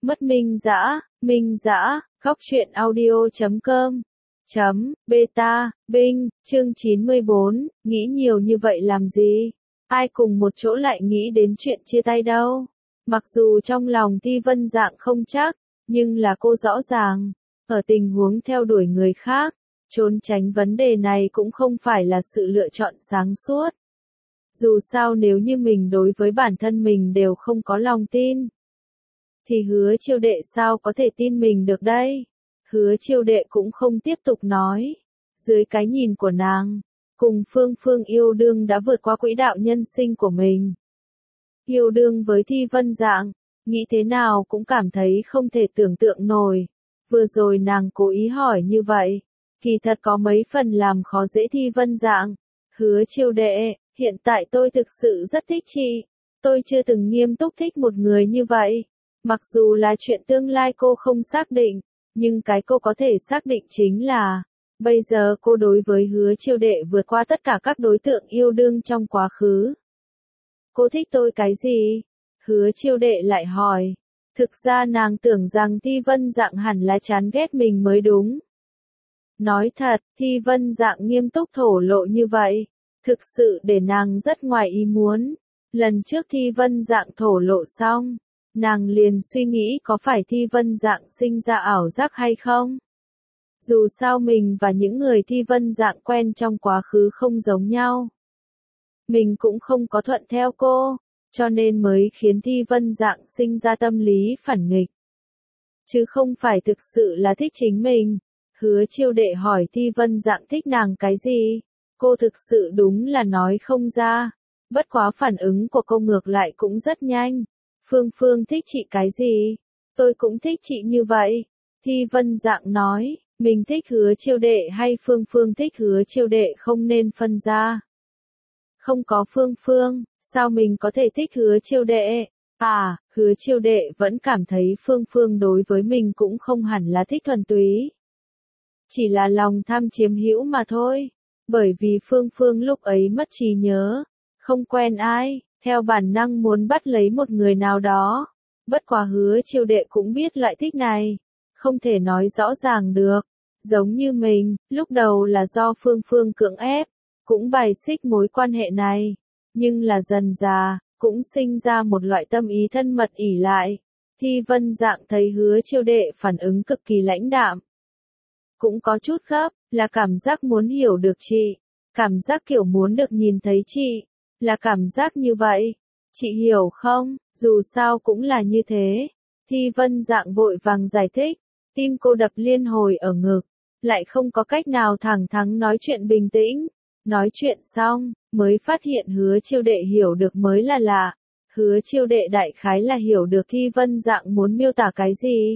Mất Minh Dã, Góc truyện audio.com. Beta, Binh, chương 94, nghĩ nhiều như vậy làm gì? Ai cùng một chỗ lại nghĩ đến chuyện chia tay đâu? Mặc dù trong lòng Ti Vân Dạng không chắc, nhưng là cô rõ ràng, ở tình huống theo đuổi người khác, trốn tránh vấn đề này cũng không phải là sự lựa chọn sáng suốt. Dù sao nếu như mình đối với bản thân mình đều không có lòng tin, thì Hứa Chiêu Đệ sao có thể tin mình được đây? Hứa Chiêu Đệ cũng không tiếp tục nói. Dưới cái nhìn của nàng, cùng Phương Phương yêu đương đã vượt qua quỹ đạo nhân sinh của mình. Yêu đương với Thi Vân Dạng, nghĩ thế nào cũng cảm thấy không thể tưởng tượng nổi. Vừa rồi nàng cố ý hỏi như vậy, kỳ thật có mấy phần làm khó dễ Thi Vân Dạng. Hứa Chiêu Đệ, hiện tại tôi thực sự rất thích chị. Tôi chưa từng nghiêm túc thích một người như vậy. Mặc dù là chuyện tương lai cô không xác định, nhưng cái cô có thể xác định chính là, bây giờ cô đối với Hứa Chiêu Đệ vượt qua tất cả các đối tượng yêu đương trong quá khứ. Cô thích tôi cái gì? Hứa Chiêu Đệ lại hỏi. Thực ra nàng tưởng rằng Thi Vân Dạng hẳn là chán ghét mình mới đúng. Nói thật, Thi Vân Dạng nghiêm túc thổ lộ như vậy, thực sự để nàng rất ngoài ý muốn. Lần trước Thi Vân Dạng thổ lộ xong, nàng liền suy nghĩ có phải Thi Vân Dạng sinh ra ảo giác hay không? Dù sao mình và những người Thi Vân Dạng quen trong quá khứ không giống nhau. Mình cũng không có thuận theo cô, cho nên mới khiến Thi Vân Dạng sinh ra tâm lý phản nghịch. Chứ không phải thực sự là thích chính mình. Hứa Chiêu Đệ hỏi Thi Vân Dạng thích nàng cái gì? Cô thực sự đúng là nói không ra. Bất quá phản ứng của cô ngược lại cũng rất nhanh. Phương Phương thích chị cái gì? Tôi cũng thích chị như vậy. Thi Vân Dạng nói, mình thích Hứa Chiêu Đệ hay Phương Phương thích Hứa Chiêu Đệ không nên phân ra. Không có Phương Phương, sao mình có thể thích Hứa Chiêu Đệ? À, Hứa Chiêu Đệ vẫn cảm thấy Phương Phương đối với mình cũng không hẳn là thích thuần túy. Chỉ là lòng tham chiếm hữu mà thôi. Bởi vì Phương Phương lúc ấy mất trí nhớ, không quen ai, theo bản năng muốn bắt lấy một người nào đó. Bất quá Hứa Chiêu Đệ cũng biết loại thích này, không thể nói rõ ràng được. Giống như mình, lúc đầu là do Phương Phương cưỡng ép, cũng bài xích mối quan hệ này. Nhưng là dần dà, cũng sinh ra một loại tâm ý thân mật ỷ lại. Thi Vân Dạng thấy Hứa Chiêu Đệ phản ứng cực kỳ lãnh đạm. Cũng có chút gấp, là cảm giác muốn hiểu được chị. Cảm giác kiểu muốn được nhìn thấy chị. Là cảm giác như vậy. Chị hiểu không? Dù sao cũng là như thế. Thi Vân Dạng vội vàng giải thích. Tim cô đập liên hồi ở ngực. Lại không có cách nào thẳng thắn nói chuyện bình tĩnh. Nói chuyện xong, mới phát hiện Hứa Chiêu Đệ hiểu được mới là lạ. Hứa Chiêu Đệ đại khái là hiểu được Thi Vân Dạng muốn miêu tả cái gì.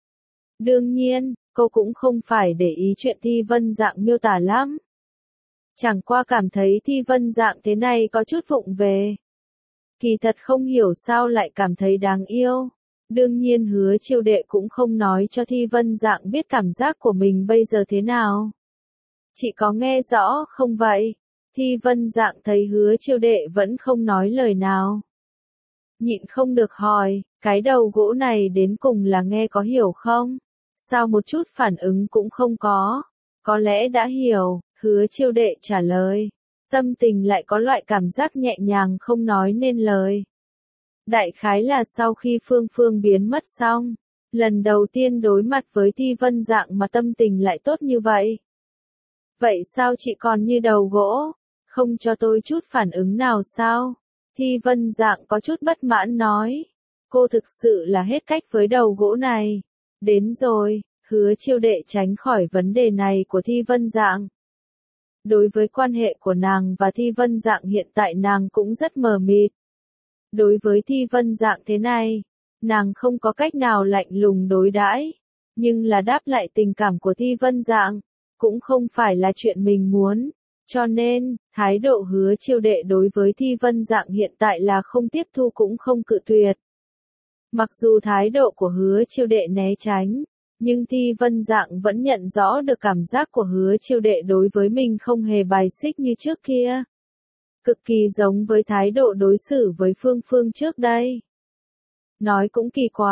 Đương nhiên, cô cũng không phải để ý chuyện Thi Vân Dạng miêu tả lắm. Chẳng qua cảm thấy Thi Vân Dạng thế này có chút vụng về. Kỳ thật không hiểu sao lại cảm thấy đáng yêu. Đương nhiên Hứa Chiêu Đệ cũng không nói cho Thi Vân Dạng biết cảm giác của mình bây giờ thế nào. Chị có nghe rõ không vậy? Thi Vân Dạng thấy Hứa Chiêu Đệ vẫn không nói lời nào. Nhịn không được hỏi, cái đầu gỗ này đến cùng là nghe có hiểu không? Sao một chút phản ứng cũng không có? Có lẽ đã hiểu, Hứa Chiêu Đệ trả lời. Tâm tình lại có loại cảm giác nhẹ nhàng không nói nên lời. Đại khái là sau khi Phương Phương biến mất xong, lần đầu tiên đối mặt với Thi Vân Dạng mà tâm tình lại tốt như vậy. Vậy sao chị còn như đầu gỗ? Không cho tôi chút phản ứng nào sao? Thi Vân Dạng có chút bất mãn nói. Cô thực sự là hết cách với đầu gỗ này. Đến rồi, Hứa Chiêu Đệ tránh khỏi vấn đề này của Thi Vân Dạng. Đối với quan hệ của nàng và Thi Vân Dạng hiện tại nàng cũng rất mờ mịt. Đối với Thi Vân Dạng thế này, nàng không có cách nào lạnh lùng đối đãi, nhưng là đáp lại tình cảm của Thi Vân Dạng, cũng không phải là chuyện mình muốn. Cho nên, thái độ Hứa Chiêu Đệ đối với Thi Vân Dạng hiện tại là không tiếp thu cũng không cự tuyệt. Mặc dù thái độ của Hứa Chiêu Đệ né tránh, nhưng Thi Vân Dạng vẫn nhận rõ được cảm giác của Hứa Chiêu Đệ đối với mình không hề bài xích như trước kia. Cực kỳ giống với thái độ đối xử với Phương Phương trước đây. Nói cũng kỳ quái,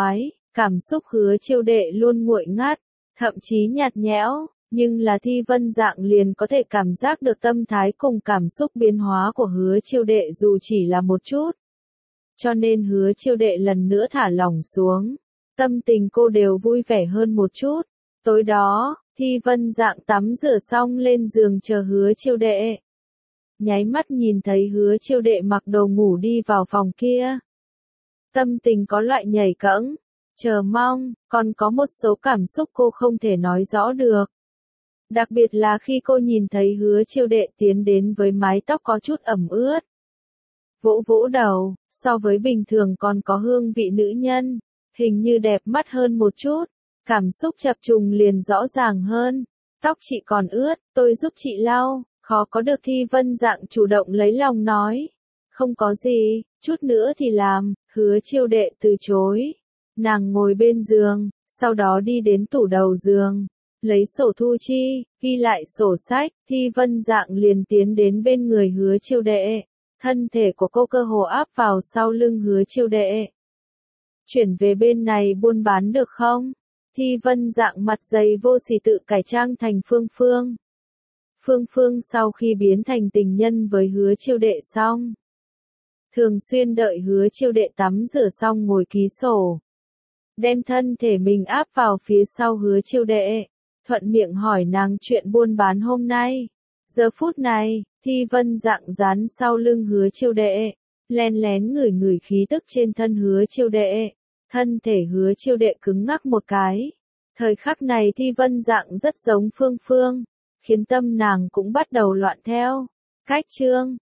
Cảm xúc Hứa Chiêu Đệ luôn nguội ngắt, thậm chí nhạt nhẽo, nhưng là Thi Vân Dạng liền có thể cảm giác được tâm thái cùng cảm xúc biến hóa của Hứa Chiêu Đệ dù chỉ là một chút. Cho nên Hứa Chiêu Đệ lần nữa thả lỏng xuống, tâm tình cô đều vui vẻ hơn một chút. Tối đó, Thi Vân Dạng tắm rửa xong lên giường chờ Hứa Chiêu Đệ. Nháy mắt nhìn thấy Hứa Chiêu Đệ mặc đồ ngủ đi vào phòng kia. Tâm tình có loại nhảy cẫng, chờ mong, còn có một số cảm xúc cô không thể nói rõ được. Đặc biệt là khi cô nhìn thấy Hứa Chiêu Đệ tiến đến với mái tóc có chút ẩm ướt. Vỗ vỗ đầu, so với bình thường còn có hương vị nữ nhân, hình như đẹp mắt hơn một chút, cảm xúc chập trùng liền rõ ràng hơn. Tóc chị còn ướt, tôi giúp chị lau, khó có được. Thi Vân Dạng chủ động lấy lòng nói. Không có gì, chút nữa thì làm. Hứa Chiêu Đệ từ chối. Nàng ngồi bên giường, sau đó đi đến tủ đầu giường, lấy sổ thu chi, ghi lại sổ sách. Thi Vân Dạng liền tiến đến bên người Hứa Chiêu Đệ. Thân thể của cô cơ hồ áp vào sau lưng Hứa Chiêu Đệ. Chuyển về bên này buôn bán được không? Thi Vân Dạng mặt dày vô sỉ tự cải trang thành Phương Phương. Phương Phương sau khi biến thành tình nhân với Hứa Chiêu Đệ xong, thường xuyên đợi Hứa Chiêu Đệ tắm rửa xong ngồi ký sổ, đem thân thể mình áp vào phía sau Hứa Chiêu Đệ, thuận miệng hỏi nàng chuyện buôn bán hôm nay. Giờ phút này, Thi Vân Dạng dán sau lưng Hứa Chiêu Đệ, len lén ngửi ngửi khí tức trên thân Hứa Chiêu Đệ. Thân thể Hứa Chiêu Đệ cứng ngắc một cái. Thời khắc này Thi Vân Dạng rất giống Phương Phương, khiến tâm nàng cũng bắt đầu loạn theo. Cách chương